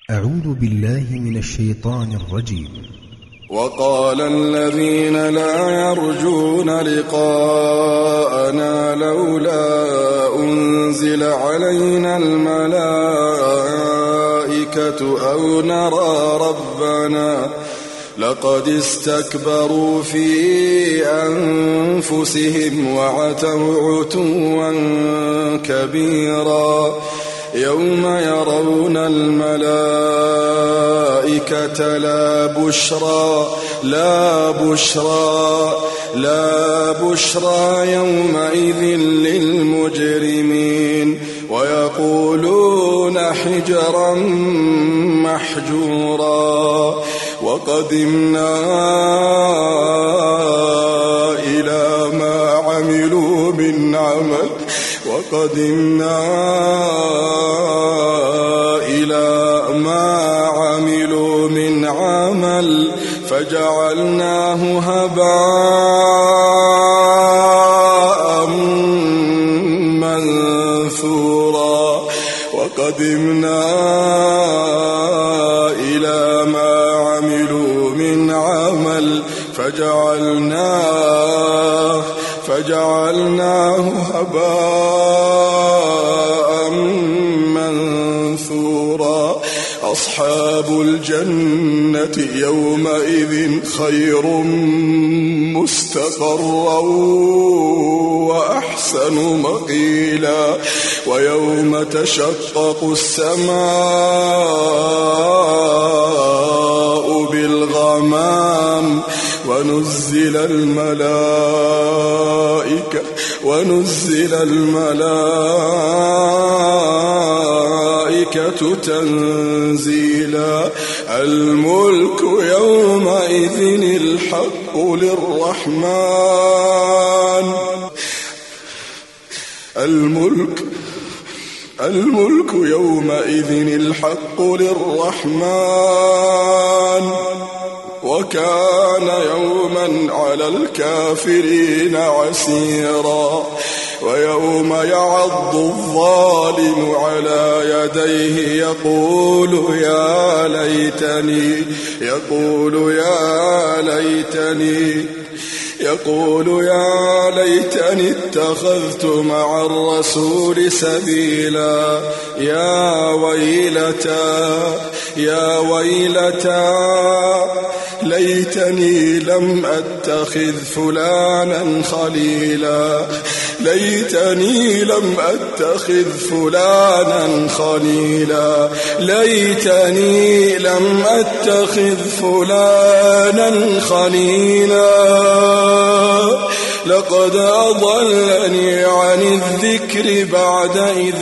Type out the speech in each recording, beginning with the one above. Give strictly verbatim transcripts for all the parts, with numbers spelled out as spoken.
أعوذ بالله من الشيطان الرجيم. وقال الذين لا يرجون لقاءنا لولا أنزل علينا الملائكة أو نرى ربنا لقد استكبروا في أنفسهم وعتوا عتوا كبيرا يوم يرون الملائكة لا بشرى لا بشرى لا بشرى يومئذ للمجرمين ويقولون حجرا محجورا وقدمنا إلى ما عملوا من عمل وقدمنا إلى ما عملوا من عمل فجعلناه هباء منثورا وقدمنا إلى ما عملوا من عمل فجعلناه فجعلناه هباء منثورا أصحاب الجنة يومئذ خير مستقرا وأحسن مقيلا ويوم تشقق السماء بالغمام ونزل الملائكة ونزل الملائكة تنزيلا الملك يومئذ الحق للرحمن الملك الملك يومئذ الحق للرحمن وكان يوما على الكافرين عسيرا ويوم يعض الظالم على يديه يقول يا ليتني يقول يا ليتني يقول يا ليتني اتخذت مع الرسول سبيلا يا ويلتى يا ويلتى ليتني لم أتخذ فلانا خليلا ليتني لم أتخذ فلانا خليلا ليتني لم أتخذ فلانا خليلا لقد أضلني عن الذكر بعد إذ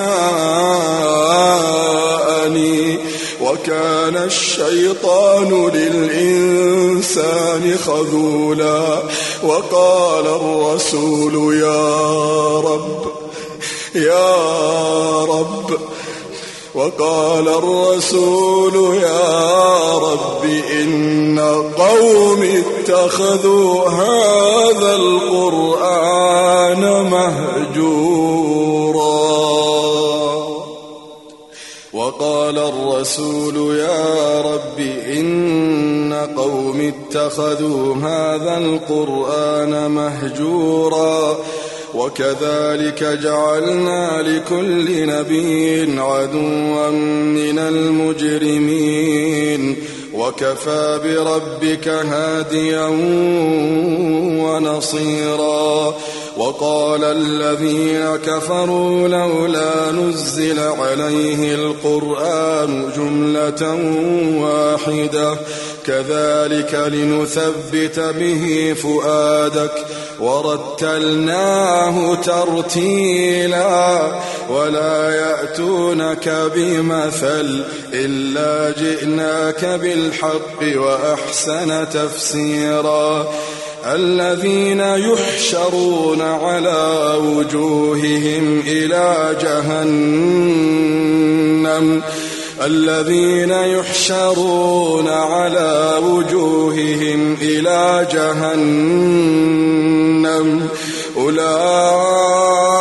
جاءني وكان الشيطان للإنسان خذولا وقال الرسول يا رب يا رب وقال الرسول يا رب إن قوم اتخذوا هذا القرآن مهجورا وقال الرسول يا رب إن قوم اتخذوا هذا القرآن مهجورا وكذلك جعلنا لكل نبي عدوا من المجرمين وكفى بربك هاديا ونصيرا وقال الذين كفروا لولا نزل عليه القرآن جملة واحدة كذلك لنثبت به فؤادك ورتلناه ترتيلا ولا يأتونك بمثل إلا جئناك بالحق وأحسن تفسيرا الذين يحشرون على وجوههم إلى جهنم الذين يحشرون على وجوههم إلى جهنم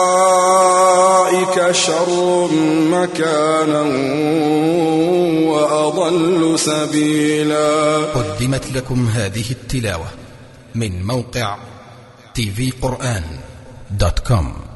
أولئك شر مكانا وأضل سبيلا. قدمت لكم هذه التلاوة من موقع تي في قرآن دوت كوم.